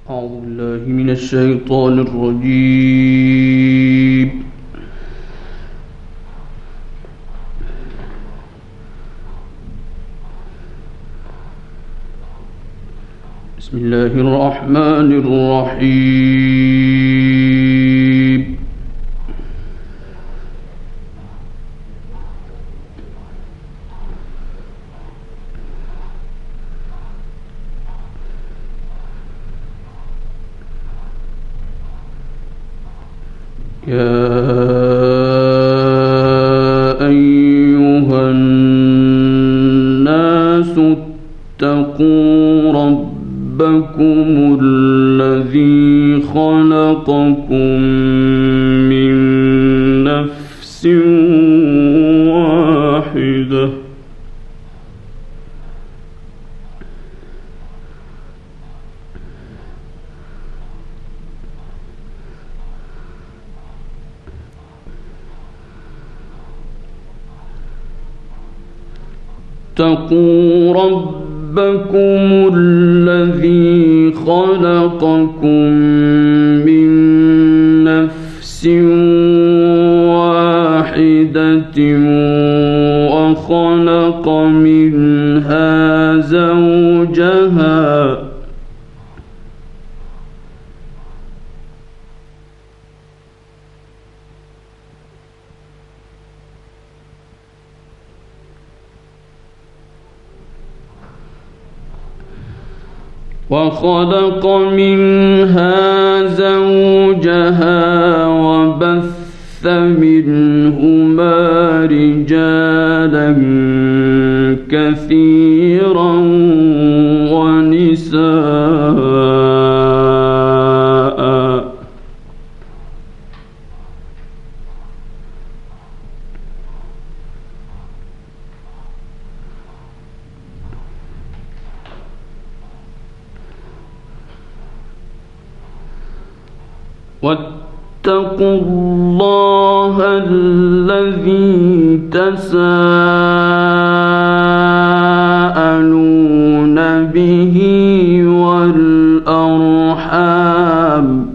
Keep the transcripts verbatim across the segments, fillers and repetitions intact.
أعوذ بالله من الشيطان الرجيم. بسم الله الرحمن الرحيم. يا أيها الناس اتقوا ربكم الذي خلقكم من نفس واحدة اتقوا ربكم الذي خلقكم من نفس واحدة وخلق منها زوجها وخلق منها زوجها وبث منهما رجالا كثيرا ونساء واتقوا الله الذي تساءلون به والأرحام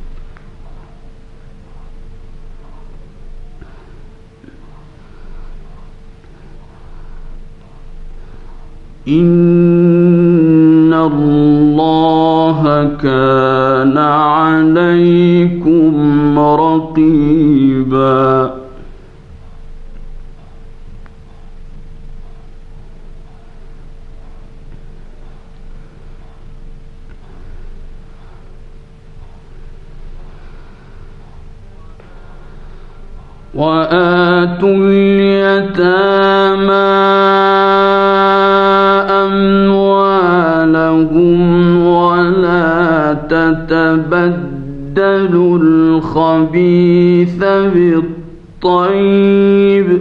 إن الله كان عليكم رقيبا وآتوا اليتامى أموالهم ولا تتبدلوا الخبيث بالطيب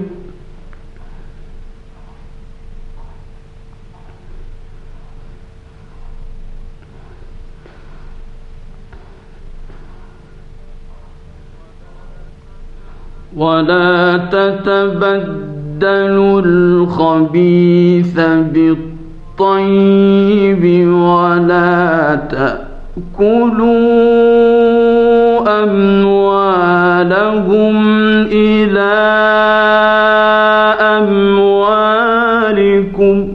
ولا تتبدلوا الخبيث بالطيب ولا تأكلوا أموالهم إلى أموالكم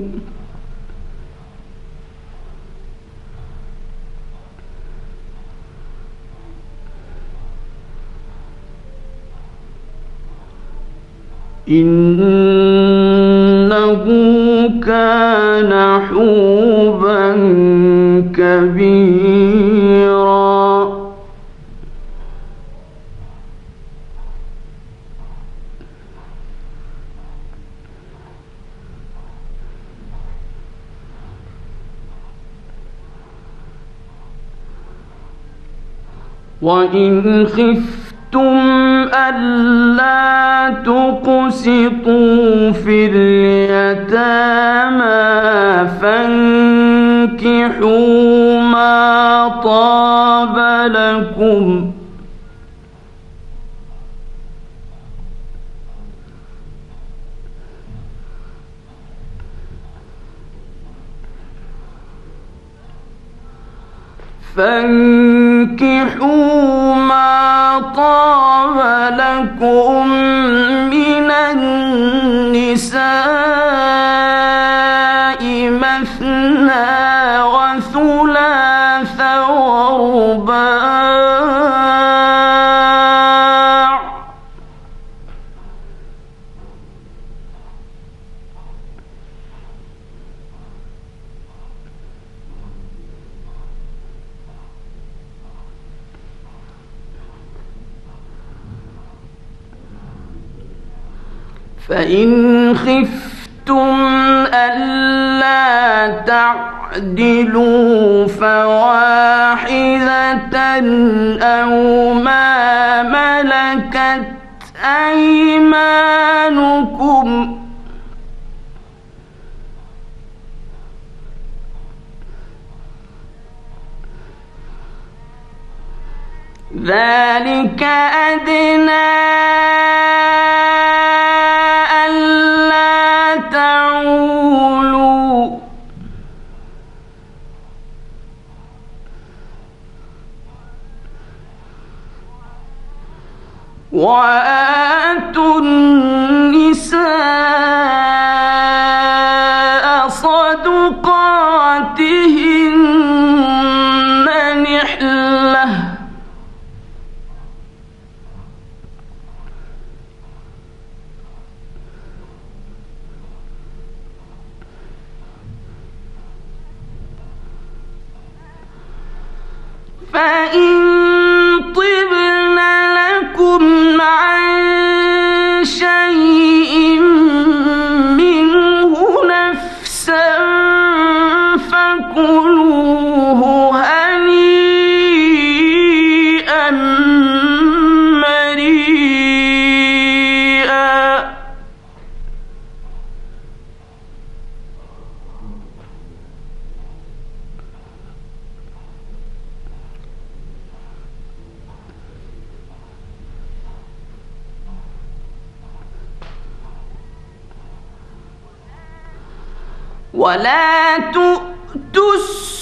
إنه كان حوبا كبيرا وإن خفتم ألا تقسطوا في اليتامى فانكحوا ما طاب لكم فانكحوا ما طاب لكم من النساء مثنى وثلاث ورباع فإن خفتم ألا تعدلوا فواحدة أو ما ملكت أيمانكم ذلك أدنى ألا تعولوا وآتوا النساء صدقاتهن نحلة فإن طبن لكم عن شيء منه نفسا فكلوه هنيئا مريئا ولا تؤتوا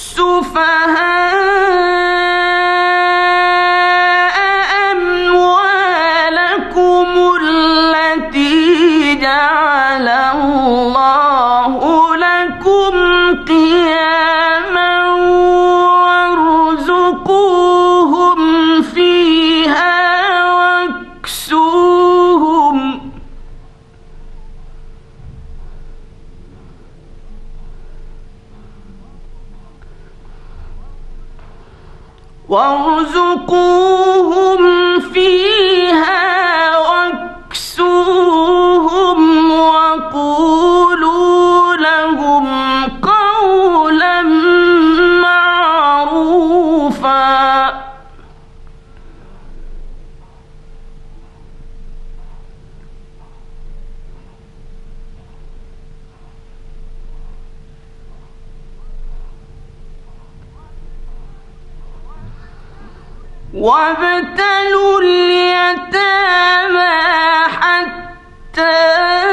السفهاء أموالكم التي جعل الله لكم قياما وارزقوهم فيها واكسوهم وارزقوهم فيها واكسوهم وقولوا لهم قولا معروفا وابتلوا اليتامى حتى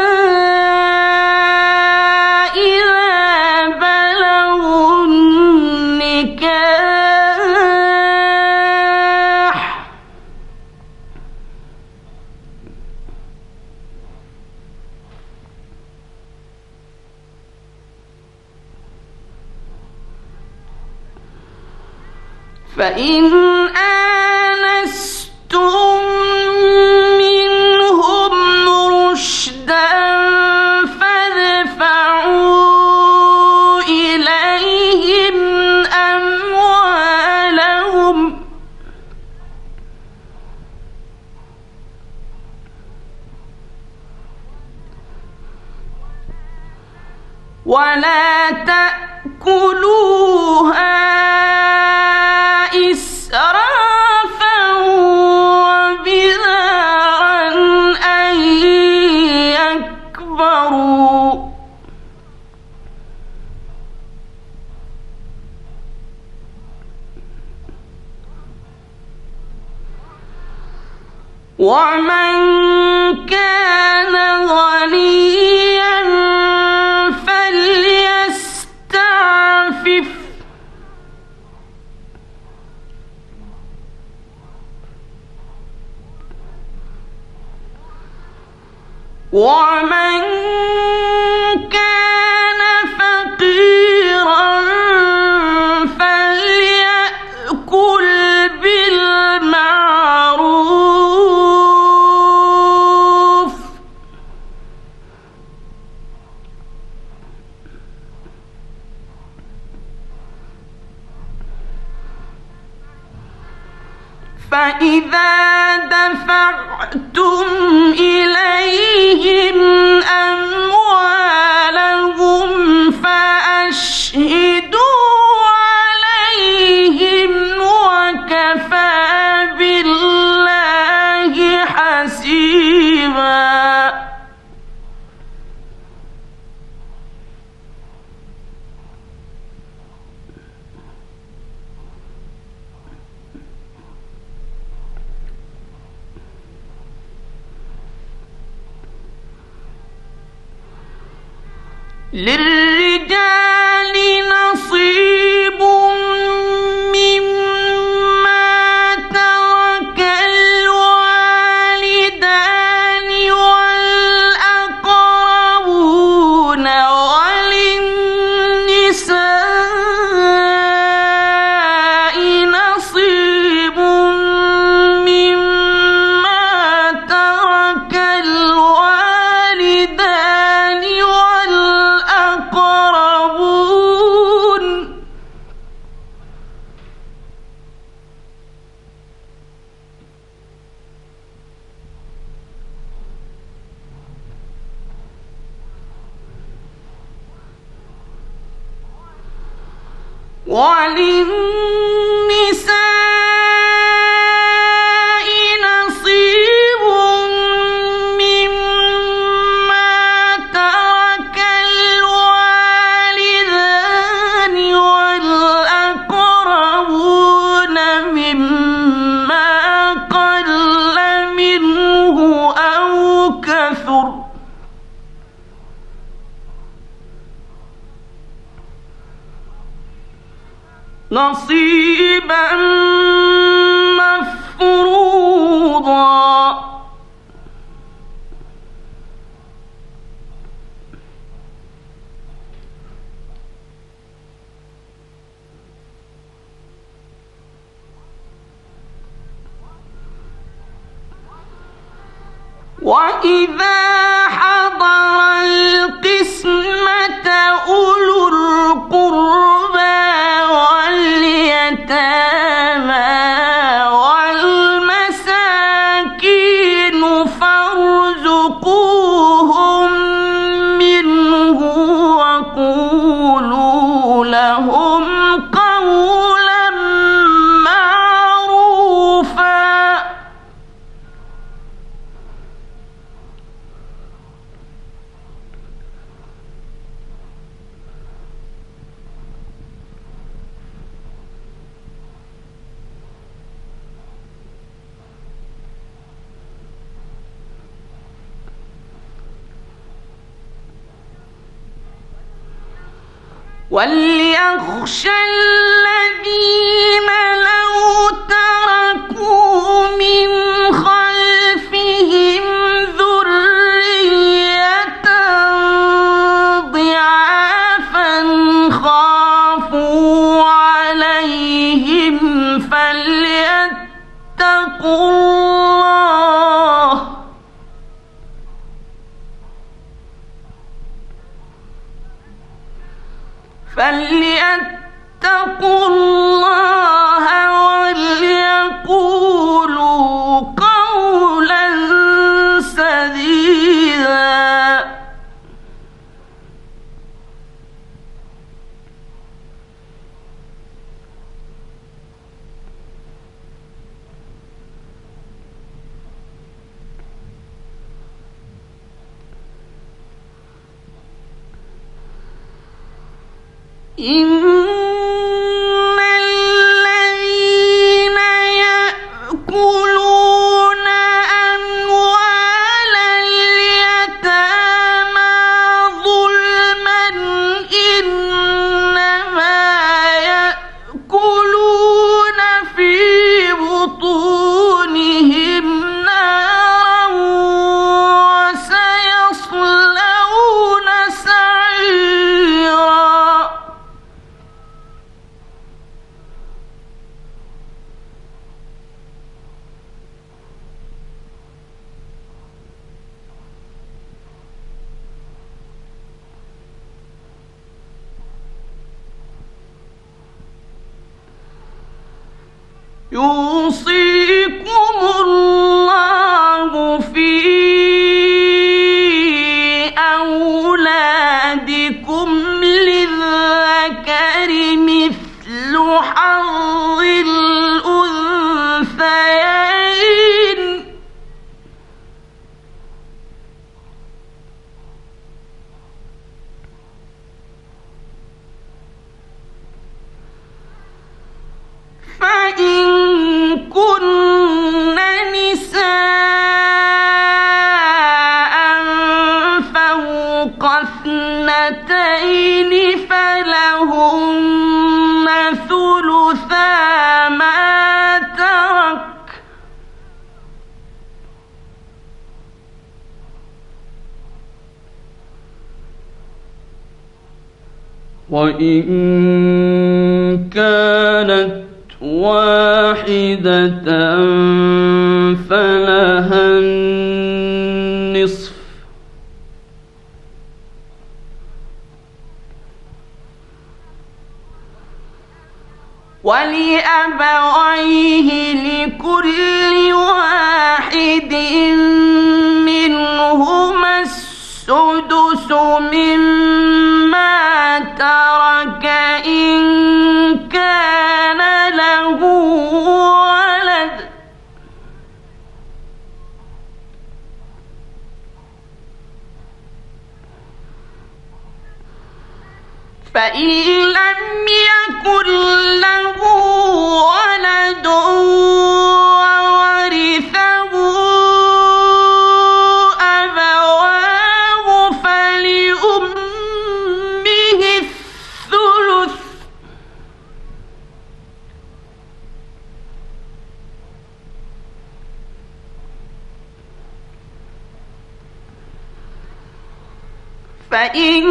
إذا بلغوا النكاح فإن آنستم منهم رشدا فادفعوا إليهم أموالهم ولا تأكلوها إسرافا وبدارا أن يكبروا ومن كان غنيا فليستعفف ومن كان فقيرا فليأكل بالمعروف فإذا دفعتم إليهم أموالهم فأشهدوا عليهم وكفى بالله حسيبا. للرجال نصيب مما ترك الوالدان والأقربون وللنساء نصيب مما ترك الوالدان والأقربون وللنساء نصيب مما ترك الوالدان والأقربون مما قل منه أو كثر نصيبا مفروضا. وإذا حضر القسمة أولو القربى واليتامى والمساكين فارزقوهم منه وقولوا لهم قولا معروفا. وليخشى الذين لو تركوا من خلفهم ذرية ضعافا خافوا عليهم فليتقوا الله فليتقوا الله وليقولوا قولا سديدا. إن الذين يأكلون أموال اليتامى ظلما إنما يأكلون في بطونهم نارا وسيصلون يوصيكم الله في أولادكم للذكر مثل حظ الأنثيين فإن كن نساء فوق اثنتين فلهن ثلثا ما ترك وإن كانت واحدة فلها النصف ولأبويه لكل واحد منهما السدس مما ترك إن كان له ولد فإن لم يكن له ولد وورثه أبواه فلأمه الثلث فإن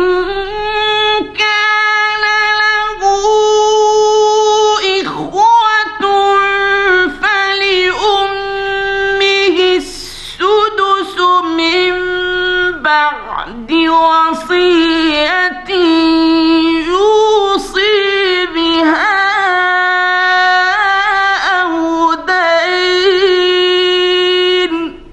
كان له إخوة فلأمه السدس من بعد وصية يوصي بها أو دين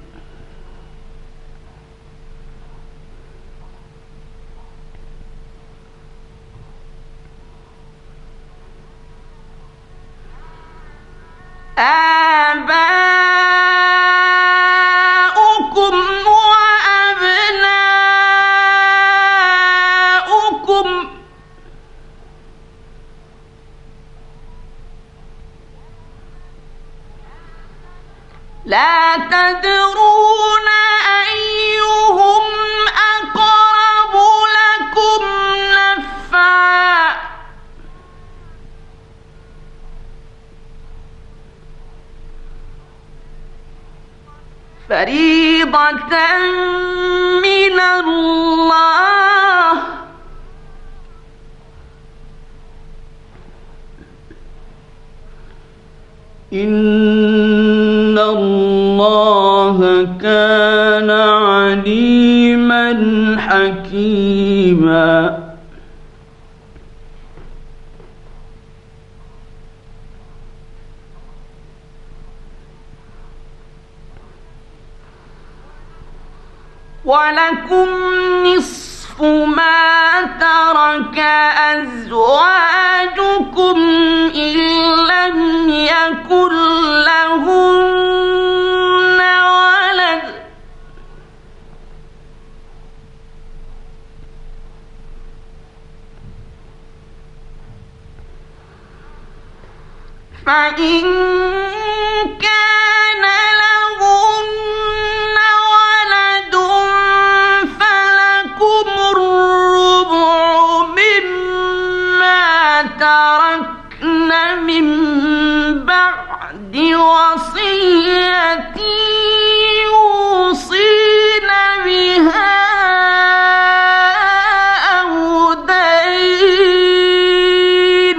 آباؤكم وأبناؤكم لا تدرون أيهم أقرب لكم نفعا فريضة من الله إن الله كان عليما حكيما ولكم نصف ما ترك أزواجكم إن لم يكن لهن ولد فإن كان لهن ولد فلكم الربع مما تركن من بعد وصية يوصين بها أو دين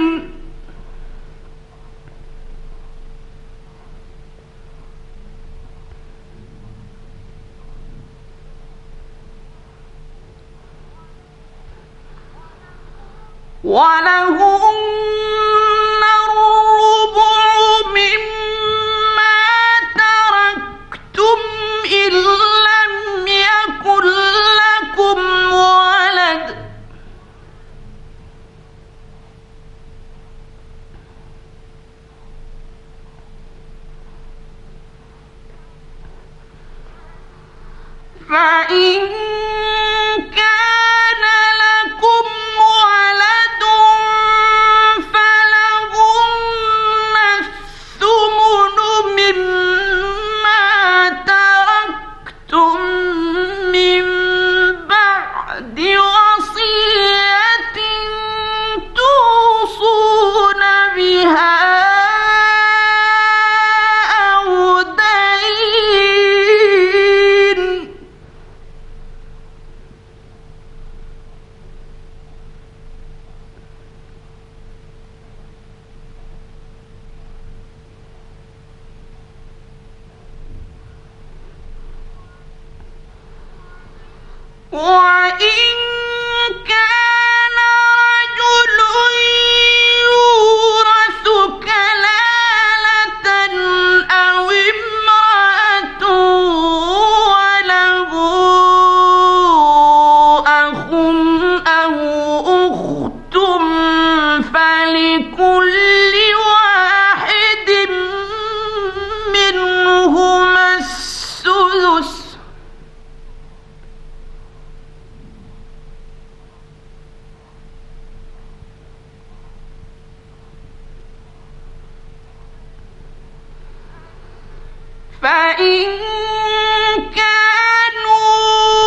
ولهن الربع مما فإن كان لكم ولد فلهن الثمن مما تركتم من بعد وصية توصون بها أو دين. وإن كان رجل يورث كلالة أو امرأة وله أخ أو أخت فلكل واحد منهما السدس. فإن كانوا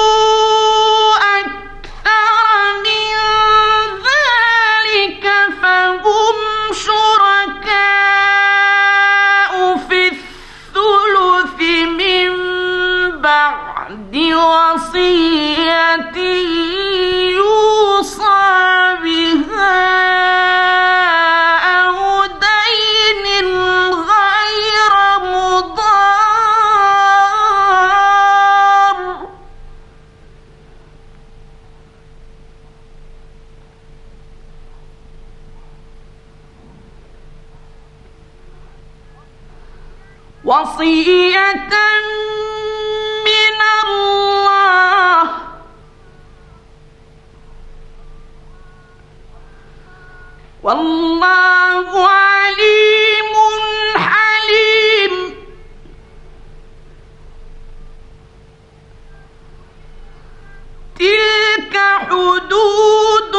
أكثر من ذلك فهم شركاء في الثلث من بعد وصية يوصى بها أو دين غير مضار. وصية من الله والله عليم حليم. تلك حدود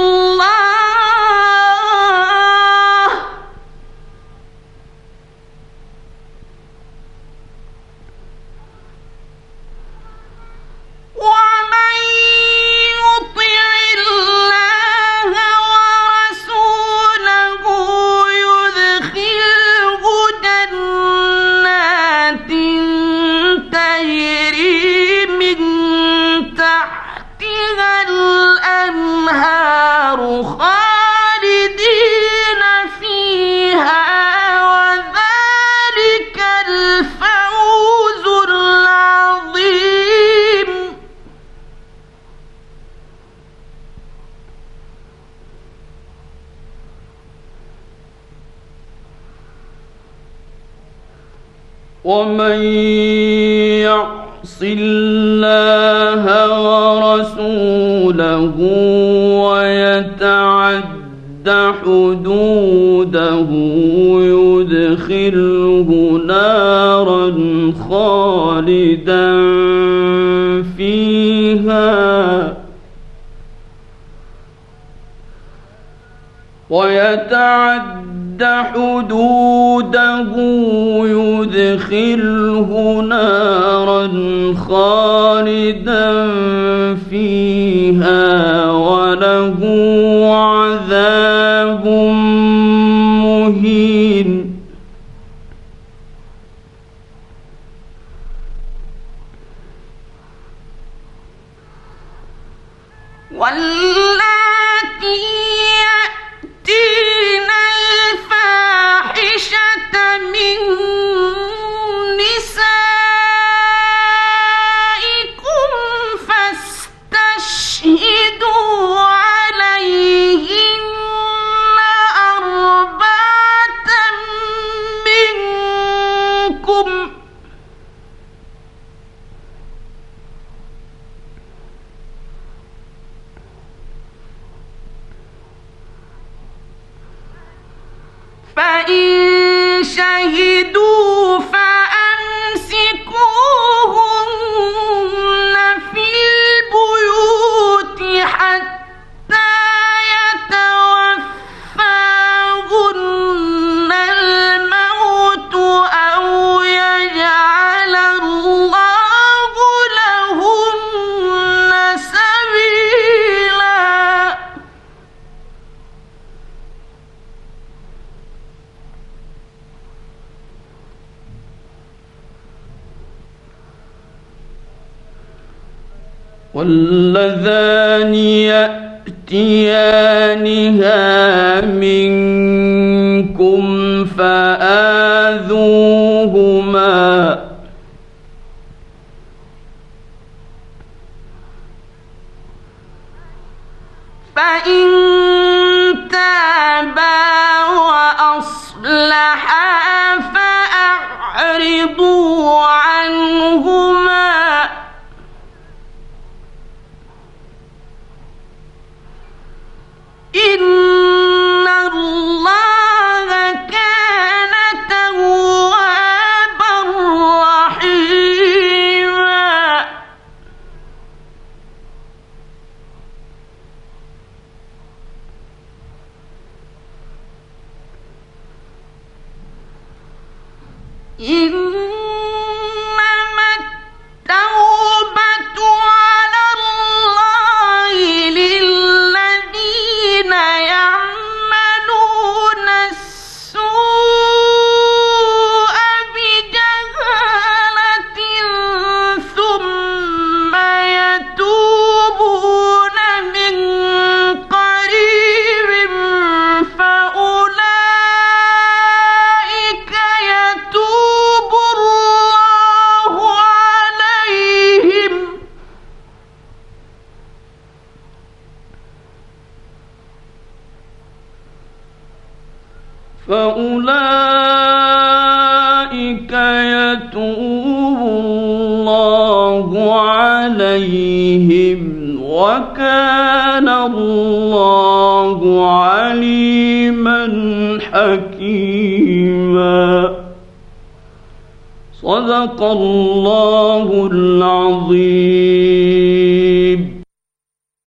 الله ومن يطع الله ورسوله يدخله جنات تجري من تحتها الأنهار خالدين فيها وذلك الفوز العظيم. ومن يعص الله ورسوله ويتعد حدوده يدخله نارا خالدا فيها ويتعد حدوده يدخله نارا خالدا فيها وله عذاب مهين. واللاتي يأتين الفاحشة من نسائكم فاستشهدوا عليهن واللذان يأتيانها منكم فآذوهما فإن تابا وأصلحا فأعرضوا عنهما إن الله كان توابا رحيما. إنما التوبة على الله للذين يعملون السوء بجهالة ثم يتوبون من قريب فأولئك يتوب الله عليهم فأولئك يتوب الله عليهم وكان الله عليما حكيما. صدق الله العظيم.